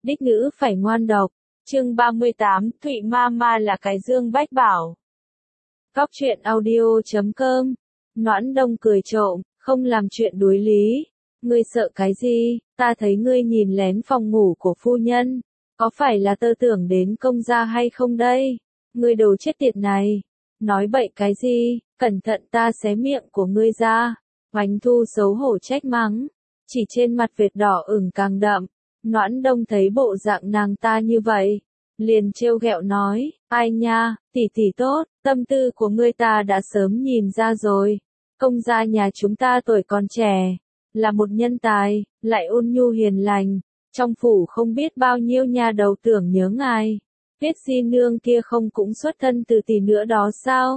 đích nữ phải ngoan độc. Chương 38, Thụy Mama là cái dương bách bảo. Góc truyện audio.com. Noãn Đông cười trộm, không làm chuyện đuối lý. Ngươi sợ cái gì? Ta thấy ngươi nhìn lén phòng ngủ của phu nhân. Có phải là tơ tưởng đến công gia hay không đây? Ngươi đồ chết tiệt này. Nói bậy cái gì? Cẩn thận ta xé miệng của ngươi ra. Oánh Thu xấu hổ trách mắng. Chỉ trên mặt vệt đỏ ửng càng đậm. Noãn Đông thấy bộ dạng nàng ta như vậy, liền trêu ghẹo nói, ai nha, tỷ tỷ tốt, tâm tư của ngươi ta đã sớm nhìn ra rồi. Công gia nhà chúng ta tuổi còn trẻ, là một nhân tài, lại ôn nhu hiền lành, trong phủ không biết bao nhiêu nhà đầu tưởng nhớ ngài. Tiết Di nương kia không cũng xuất thân từ tỷ nữa đó sao?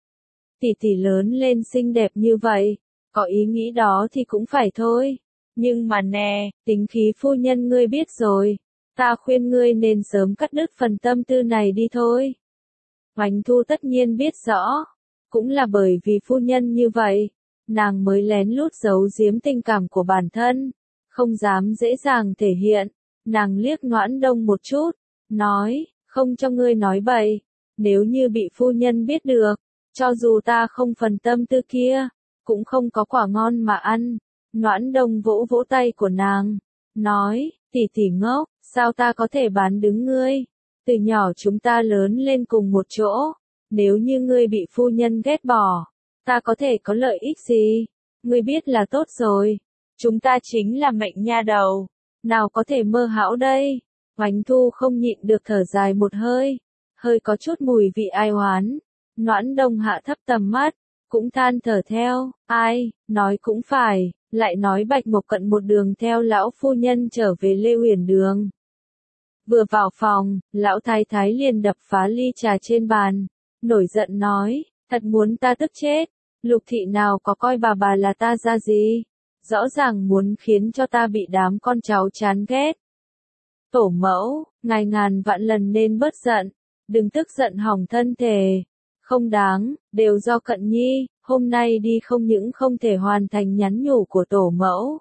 Tỷ tỷ lớn lên xinh đẹp như vậy, có ý nghĩ đó thì cũng phải thôi. Nhưng mà nè, tính khí phu nhân ngươi biết rồi, ta khuyên ngươi nên sớm cắt đứt phần tâm tư này đi thôi. Oánh Thu tất nhiên biết rõ, cũng là bởi vì phu nhân như vậy, nàng mới lén lút giấu giếm tình cảm của bản thân, không dám dễ dàng thể hiện. Nàng liếc Noãn Đông một chút, nói, không cho ngươi nói bậy, nếu như bị phu nhân biết được, cho dù ta không phần tâm tư kia, cũng không có quả ngon mà ăn. Noãn Đông vỗ vỗ tay của nàng, nói, tỷ tỷ ngốc, sao ta có thể bán đứng ngươi? Từ nhỏ chúng ta lớn lên cùng một chỗ, nếu như ngươi bị phu nhân ghét bỏ, ta có thể có lợi ích gì? Ngươi biết là tốt rồi, chúng ta chính là mệnh nha đầu, nào có thể mơ hão đây? Oánh Thu không nhịn được thở dài một hơi, hơi có chút mùi vị ai oán. Noãn Đông hạ thấp tầm mắt, cũng than thở theo, ai, nói cũng phải. Lại nói Bạch Mộc Cận một đường theo lão phu nhân trở về Lê Uyển Đường. Vừa vào phòng, lão thái thái liền đập phá ly trà trên bàn, nổi giận nói, thật muốn ta tức chết, Lục thị nào có coi bà là ta ra gì, rõ ràng muốn khiến cho ta bị đám con cháu chán ghét. Tổ mẫu, ngài ngàn vạn lần nên bớt giận, đừng tức giận hỏng thân thể, không đáng, đều do Cận Nhi. Hôm nay đi không những không thể hoàn thành nhắn nhủ của tổ mẫu,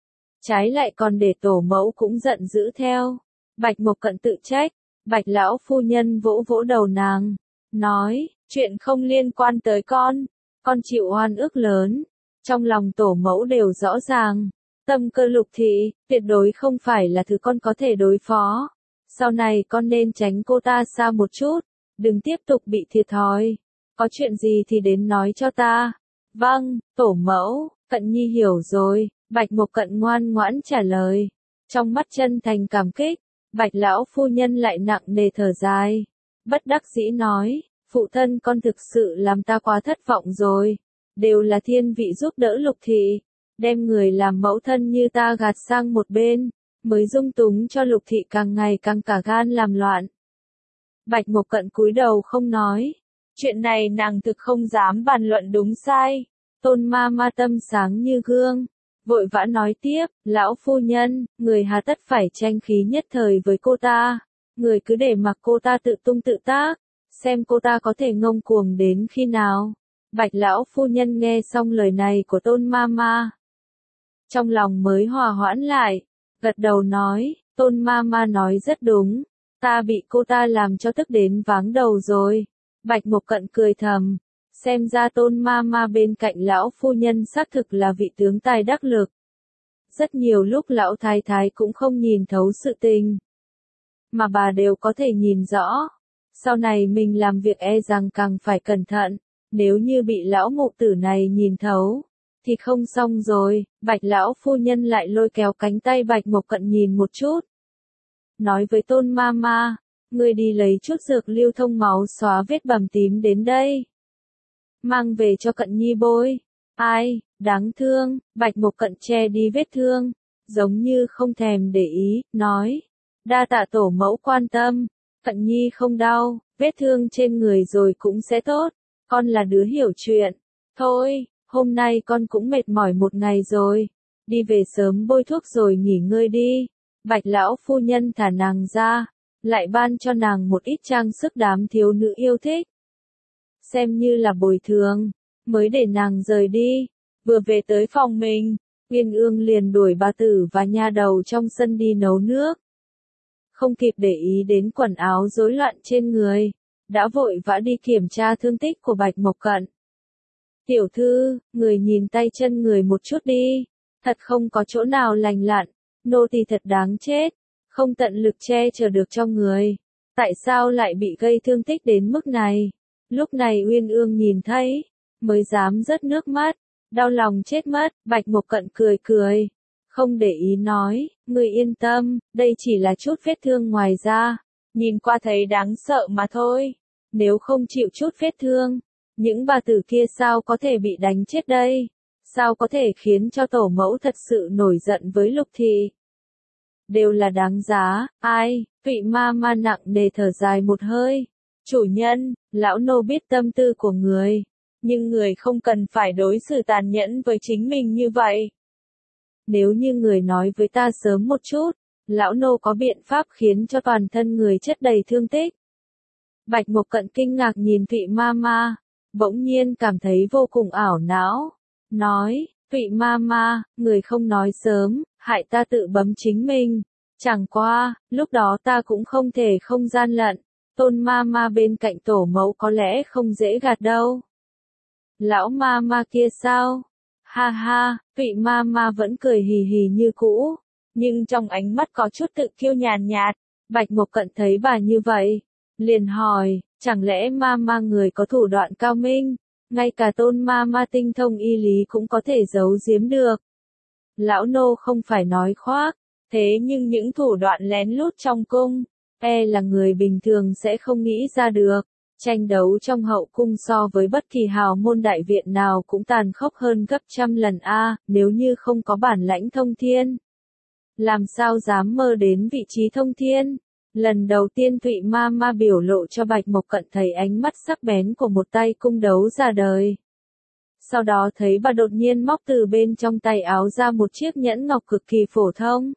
trái lại còn để tổ mẫu cũng giận dữ theo. Bạch Mộc Cận tự trách, Bạch lão phu nhân vỗ vỗ đầu nàng, nói, chuyện không liên quan tới con chịu oan ức lớn, trong lòng tổ mẫu đều rõ ràng, tâm cơ Lục thị, tuyệt đối không phải là thứ con có thể đối phó, sau này con nên tránh cô ta xa một chút, đừng tiếp tục bị thiệt thòi. Có chuyện gì thì đến nói cho ta. Vâng, tổ mẫu, Cận Nhi hiểu rồi, Bạch Mộc Cận ngoan ngoãn trả lời. Trong mắt chân thành cảm kích, Bạch lão phu nhân lại nặng nề thở dài. Bất đắc dĩ nói, phụ thân con thực sự làm ta quá thất vọng rồi. Đều là thiên vị giúp đỡ Lục thị, đem người làm mẫu thân như ta gạt sang một bên, mới dung túng cho Lục thị càng ngày càng cả gan làm loạn. Bạch Mộc Cận cúi đầu không nói. Chuyện này nàng thực không dám bàn luận đúng sai. Tôn ma tâm sáng như gương, vội vã nói tiếp, lão phu nhân, người hà tất phải tranh khí nhất thời với cô ta. Người cứ để mặc cô ta tự tung tự tác, xem cô ta có thể ngông cuồng đến khi nào. Bạch lão phu nhân nghe xong lời này của Tôn ma, trong lòng mới hòa hoãn lại, gật đầu nói, Tôn ma nói rất đúng, ta bị cô ta làm cho tức đến váng đầu rồi. Bạch Mộc Cận cười thầm, xem ra Tôn ma bên cạnh lão phu nhân xác thực là vị tướng tài đắc lực. Rất nhiều lúc lão thái thái cũng không nhìn thấu sự tình, mà bà đều có thể nhìn rõ. Sau này mình làm việc e rằng càng phải cẩn thận, nếu như bị lão mụ tử này nhìn thấu, thì không xong rồi. Bạch lão phu nhân lại lôi kéo cánh tay Bạch Mộc Cận nhìn một chút. Nói với Tôn ma, ngươi đi lấy chút dược lưu thông máu xóa vết bầm tím đến đây. Mang về cho Cận Nhi bôi. Ai, đáng thương, Bạch Mộc Cận che đi vết thương, giống như không thèm để ý, nói. Đa tạ tổ mẫu quan tâm, Cận Nhi không đau, vết thương trên người rồi cũng sẽ tốt, con là đứa hiểu chuyện. Thôi, hôm nay con cũng mệt mỏi một ngày rồi, đi về sớm bôi thuốc rồi nghỉ ngơi đi. Bạch lão phu nhân thả nàng ra, lại ban cho nàng một ít trang sức đám thiếu nữ yêu thích. Xem như là bồi thường, mới để nàng rời đi. Vừa về tới phòng mình, Uyên Ương liền đuổi bà tử và nha đầu trong sân đi nấu nước. không kịp để ý đến quần áo rối loạn trên người, đã vội vã đi kiểm tra thương tích của Bạch Mộc Cận. Tiểu thư, người nhìn tay chân người một chút đi, thật không có chỗ nào lành lặn, nô tỳ thật đáng chết, không tận lực che chở được cho người, tại sao lại bị gây thương tích đến mức này? Lúc này Uyên Ương nhìn thấy, mới dám rớt nước mắt, đau lòng chết mất. Bạch Mộc Cận cười cười, không để ý nói, người yên tâm, đây chỉ là chút vết thương ngoài da, nhìn qua thấy đáng sợ mà thôi, nếu không chịu chút vết thương, những bà tử kia sao có thể bị đánh chết đây, sao có thể khiến cho tổ mẫu thật sự nổi giận với Lục thị. Đều là đáng giá. Ai? Vị ma ma nặng nề thở dài một hơi. Chủ nhân, lão nô biết tâm tư của người, nhưng người không cần phải đối xử tàn nhẫn với chính mình như vậy. Nếu như người nói với ta sớm một chút, lão nô có biện pháp khiến cho toàn thân người chất đầy thương tích. Bạch Mộc Cận kinh ngạc nhìn vị ma ma, bỗng nhiên cảm thấy vô cùng ảo não, nói, vị ma ma, người không nói sớm, hại ta tự bấm chính mình, chẳng qua, lúc đó ta cũng không thể không gian lận, Tôn ma ma bên cạnh tổ mẫu có lẽ không dễ gạt đâu. Lão ma ma kia sao? Ha ha, vị ma ma vẫn cười hì hì như cũ, nhưng trong ánh mắt có chút tự kiêu nhàn nhạt. Bạch Mộc Cận thấy bà như vậy, liền hỏi, chẳng lẽ ma ma người có thủ đoạn cao minh, ngay cả Tôn ma ma tinh thông y lý cũng có thể giấu giếm được. Lão nô không phải nói khoác, thế nhưng những thủ đoạn lén lút trong cung, là người bình thường sẽ không nghĩ ra được. Tranh đấu trong hậu cung so với bất kỳ hào môn đại viện nào cũng tàn khốc hơn gấp trăm lần nếu như không có bản lãnh thông thiên. Làm sao dám mơ đến vị trí thông thiên? Lần đầu tiên Thụy ma ma biểu lộ cho Bạch Mộc Cận thấy ánh mắt sắc bén của một tay cung đấu ra đời. Sau đó thấy bà đột nhiên móc từ bên trong tay áo ra một chiếc nhẫn ngọc cực kỳ phổ thông.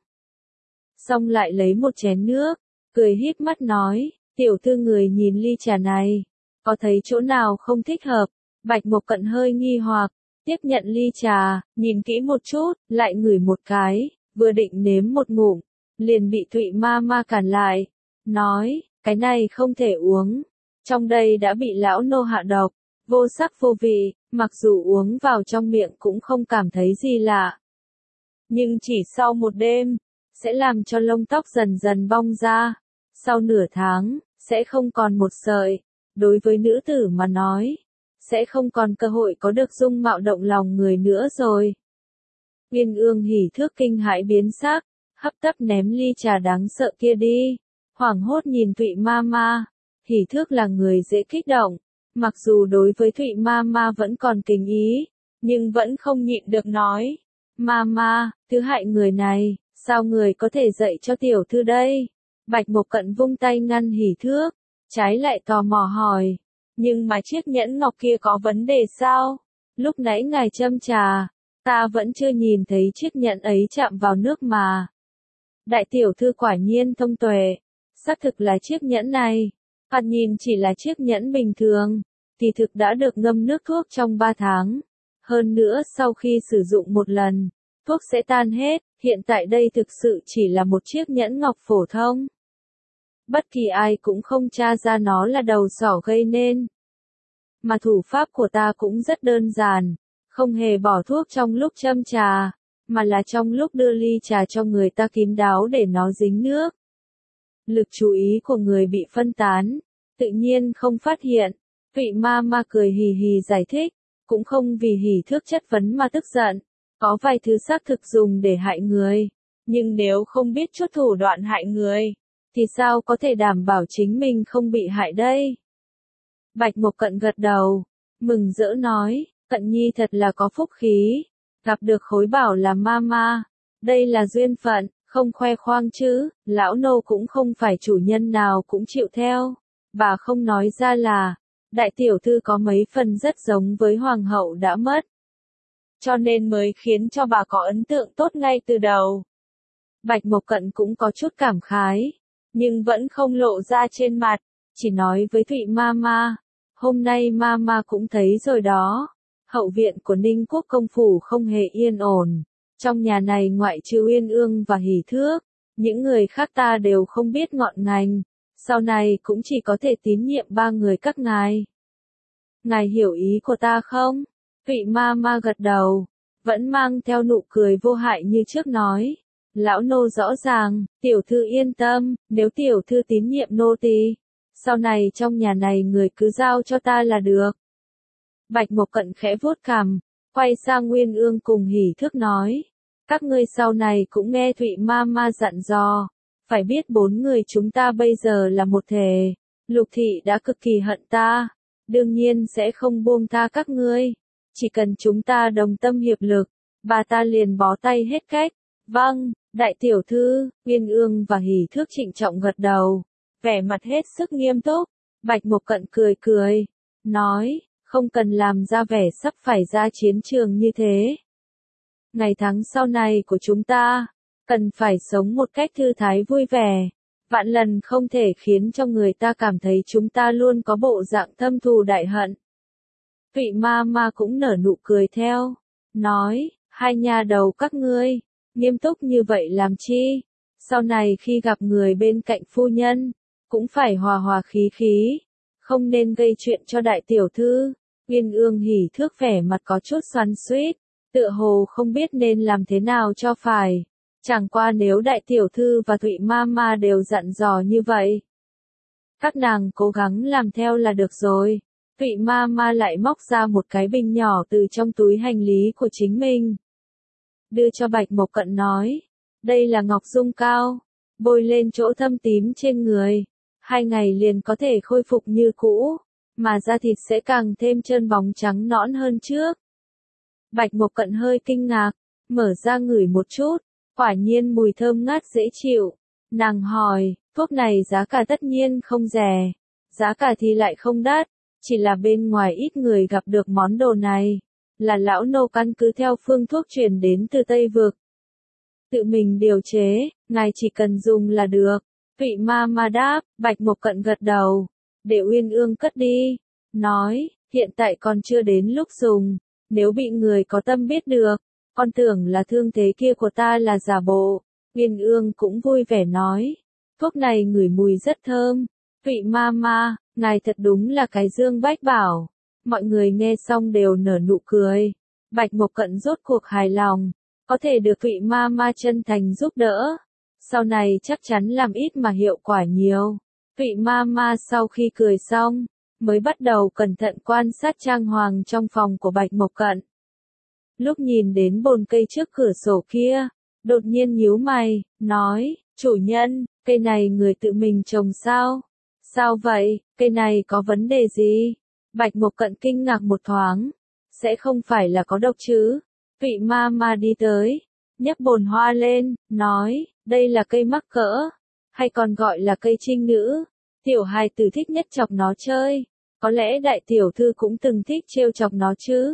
Xong lại lấy một chén nước, cười híp mắt nói, tiểu thư người nhìn ly trà này, có thấy chỗ nào không thích hợp? Bạch Mộc Cận hơi nghi hoặc, tiếp nhận ly trà, nhìn kỹ một chút, lại ngửi một cái, vừa định nếm một ngụm, liền bị Thụy ma ma cản lại, nói, cái này không thể uống, trong đây đã bị lão nô hạ độc, vô sắc vô vị, mặc dù uống vào trong miệng cũng không cảm thấy gì lạ. Nhưng chỉ sau một đêm, sẽ làm cho lông tóc dần dần bong ra, sau nửa tháng, sẽ không còn một sợi, đối với nữ tử mà nói, sẽ không còn cơ hội có được dung mạo động lòng người nữa rồi. Uyên Ương hỉ thước kinh hãi biến sắc, hấp tấp ném ly trà đáng sợ kia đi, hoảng hốt nhìn Thụy ma ma. Hỉ thước là người dễ kích động, mặc dù đối với Thụy ma ma vẫn còn kính ý, nhưng vẫn không nhịn được nói, ma ma, thứ hại người này, sao người có thể dạy cho tiểu thư đây? Bạch Mộc Cận vung tay ngăn Hỉ thước, trái lại tò mò hỏi, nhưng mà chiếc nhẫn ngọc kia có vấn đề sao? Lúc nãy ngài châm trà, ta vẫn chưa nhìn thấy chiếc nhẫn ấy chạm vào nước mà. Đại tiểu thư quả nhiên thông tuệ, xác thực là chiếc nhẫn này, thoạt nhìn chỉ là chiếc nhẫn bình thường, kỳ thực đã được ngâm nước thuốc trong 3 tháng. Hơn nữa sau khi sử dụng một lần, thuốc sẽ tan hết, hiện tại đây thực sự chỉ là một chiếc nhẫn ngọc phổ thông. Bất kỳ ai cũng không tra ra nó là đầu sỏ gây nên. Mà thủ pháp của ta cũng rất đơn giản, không hề bỏ thuốc trong lúc châm trà, mà là trong lúc đưa ly trà cho người ta kín đáo để nó dính nước. Lực chú ý của người bị phân tán, tự nhiên không phát hiện. Vị ma ma cười hì hì giải thích, cũng không vì Hỉ thước chất vấn mà tức giận, có vài thứ xác thực dùng để hại người, nhưng nếu không biết chút thủ đoạn hại người, thì sao có thể đảm bảo chính mình không bị hại đây? Bạch Mộc Cận gật đầu, mừng rỡ nói, Cận nhi thật là có phúc khí, gặp được khối bảo là ma ma, đây là duyên phận, không khoe khoang chứ, lão nô cũng không phải chủ nhân nào cũng chịu theo. Bà không nói ra là, đại tiểu thư có mấy phần rất giống với hoàng hậu đã mất, cho nên mới khiến cho bà có ấn tượng tốt ngay từ đầu. Bạch Mộc Cận cũng có chút cảm khái, nhưng vẫn không lộ ra trên mặt, chỉ nói với Thụy ma ma, hôm nay ma ma cũng thấy rồi đó, hậu viện của Ninh Quốc công phủ không hề yên ổn, trong nhà này ngoại trừ Uyên Ương và Hỉ thước, Những người khác ta đều không biết ngọn ngành, sau này cũng chỉ có thể tín nhiệm ba người các ngài. Ngài hiểu ý của ta không? Vị ma ma gật đầu, vẫn mang theo nụ cười vô hại như trước nói. Lão nô rõ ràng, tiểu thư yên tâm, nếu tiểu thư tín nhiệm nô tỳ, sau này trong nhà này người cứ giao cho ta là được. Bạch Mộc Cận khẽ vuốt cằm, quay sang Nguyên Ương cùng Hỉ Thước nói. Các ngươi sau này cũng nghe Thụy ma ma dặn dò, phải biết bốn người chúng ta bây giờ là một thể, Lục thị đã cực kỳ hận ta, đương nhiên sẽ không buông tha các ngươi, chỉ cần chúng ta đồng tâm hiệp lực, bà ta liền bó tay hết cách. Vâng, đại tiểu thư, Nguyên Ương và Hỉ Thước trịnh trọng gật đầu, vẻ mặt hết sức nghiêm túc. Bạch Mộc Cận cười cười, nói, không cần làm ra vẻ sắp phải ra chiến trường như thế. Ngày tháng sau này của chúng ta, cần phải sống một cách thư thái vui vẻ, vạn lần không thể khiến cho người ta cảm thấy chúng ta luôn có bộ dạng thâm thù đại hận. Vị ma ma cũng nở nụ cười theo, nói, hai nha đầu các ngươi, nghiêm túc như vậy làm chi, sau này khi gặp người bên cạnh phu nhân, cũng phải hòa hòa khí khí, không nên gây chuyện cho đại tiểu thư. Nguyên Ương Hỉ Thước vẻ mặt có chút xoắn xuýt, tựa hồ không biết nên làm thế nào cho phải. Chẳng qua nếu đại tiểu thư và Thụy ma ma đều dặn dò như vậy, các nàng cố gắng làm theo là được rồi. Thụy ma ma lại móc ra một cái bình nhỏ từ trong túi hành lý của chính mình, đưa cho Bạch Mộc Cận nói, đây là ngọc dung cao, bôi lên chỗ thâm tím trên người, 2 ngày liền có thể khôi phục như cũ, mà da thịt sẽ càng thêm trơn bóng trắng nõn hơn trước. Bạch Mộc Cận hơi kinh ngạc, mở ra ngửi một chút, quả nhiên mùi thơm ngát dễ chịu. Nàng hỏi, thuốc này giá cả tất nhiên không rẻ, giá cả thì lại không đắt, chỉ là bên ngoài ít người gặp được món đồ này, là lão nô căn cứ theo phương thuốc truyền đến từ Tây Vực. Tự mình điều chế, ngài chỉ cần dùng là được. Vị ma ma đáp, Bạch Mộc Cận gật đầu, để Uyên Ương cất đi, nói, hiện tại còn chưa đến lúc dùng, nếu bị người có tâm biết được, con tưởng là thương thế kia của ta là giả bộ. Uyên Ương cũng vui vẻ nói, thuốc này ngửi mùi rất thơm. Vị ma ma, ngài thật đúng là cái dương bách bảo. Mọi người nghe xong đều nở nụ cười. Bạch Mộc Cận rốt cuộc hài lòng, có thể được Thụy ma ma chân thành giúp đỡ, sau này chắc chắn làm ít mà hiệu quả nhiều. Thụy ma ma sau khi cười xong, mới bắt đầu cẩn thận quan sát trang hoàng trong phòng của Bạch Mộc Cận. Lúc nhìn đến bồn cây trước cửa sổ kia, đột nhiên nhíu mày, nói, chủ nhân, cây này người tự mình trồng sao? Sao vậy, cây này có vấn đề gì? Bạch Mộc Cận kinh ngạc một thoáng, sẽ không phải là có độc chứ? Vị ma ma đi tới, nhấc bồn hoa lên, nói, đây là cây mắc cỡ, hay còn gọi là cây trinh nữ. Tiểu hài tử thích nhất chọc nó chơi, có lẽ đại tiểu thư cũng từng thích trêu chọc nó chứ.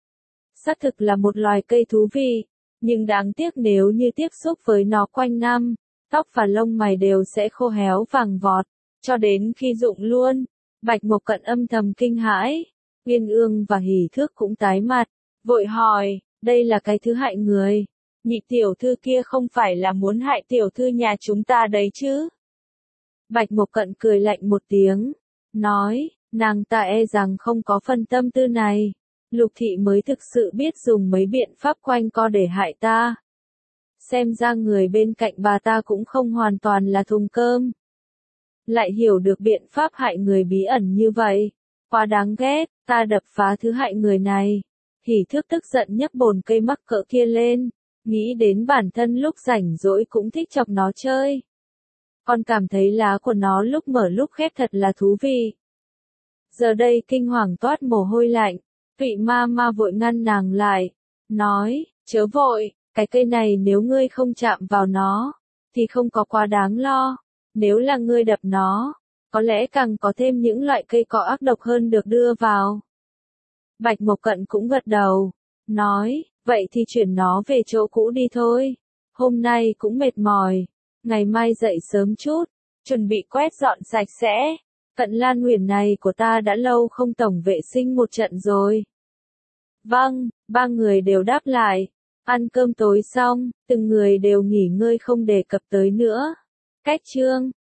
Xác thực là một loài cây thú vị, nhưng đáng tiếc nếu như tiếp xúc với nó quanh năm, tóc và lông mày đều sẽ khô héo vàng vọt, cho đến khi rụng luôn. Bạch Mộc Cận âm thầm kinh hãi, Uyên Ương và Hỉ Thước cũng tái mặt, vội hỏi, đây là cái thứ hại người, nhị tiểu thư kia không phải là muốn hại tiểu thư nhà chúng ta đấy chứ? Bạch Mộc Cận cười lạnh một tiếng, nói, nàng ta e rằng không có phần tâm tư này. Lục thị mới thực sự biết dùng mấy biện pháp quanh co để hại ta. Xem ra người bên cạnh bà ta cũng không hoàn toàn là thùng cơm. Lại hiểu được biện pháp hại người bí ẩn như vậy. Quá đáng ghét, ta đập phá thứ hại người này. Hỉ Thước tức giận nhấc bồn cây mắc cỡ kia lên, nghĩ đến bản thân lúc rảnh rỗi cũng thích chọc nó chơi. Con cảm thấy lá của nó lúc mở lúc khép thật là thú vị. Giờ đây kinh hoàng toát mồ hôi lạnh. Vị ma ma vội ngăn nàng lại, nói, chớ vội, cái cây này nếu ngươi không chạm vào nó, thì không có quá đáng lo, nếu là ngươi đập nó, có lẽ càng có thêm những loại cây cỏ ác độc hơn được đưa vào. Bạch Mộc Cận cũng gật đầu, nói, vậy thì chuyển nó về chỗ cũ đi thôi, hôm nay cũng mệt mỏi, ngày mai dậy sớm chút, chuẩn bị quét dọn sạch sẽ. Cận Lan Huyền này của ta đã lâu không tổng vệ sinh một trận rồi. Vâng, ba người đều đáp lại, Ăn cơm tối xong, từng người đều nghỉ ngơi không đề cập tới nữa. Cách chương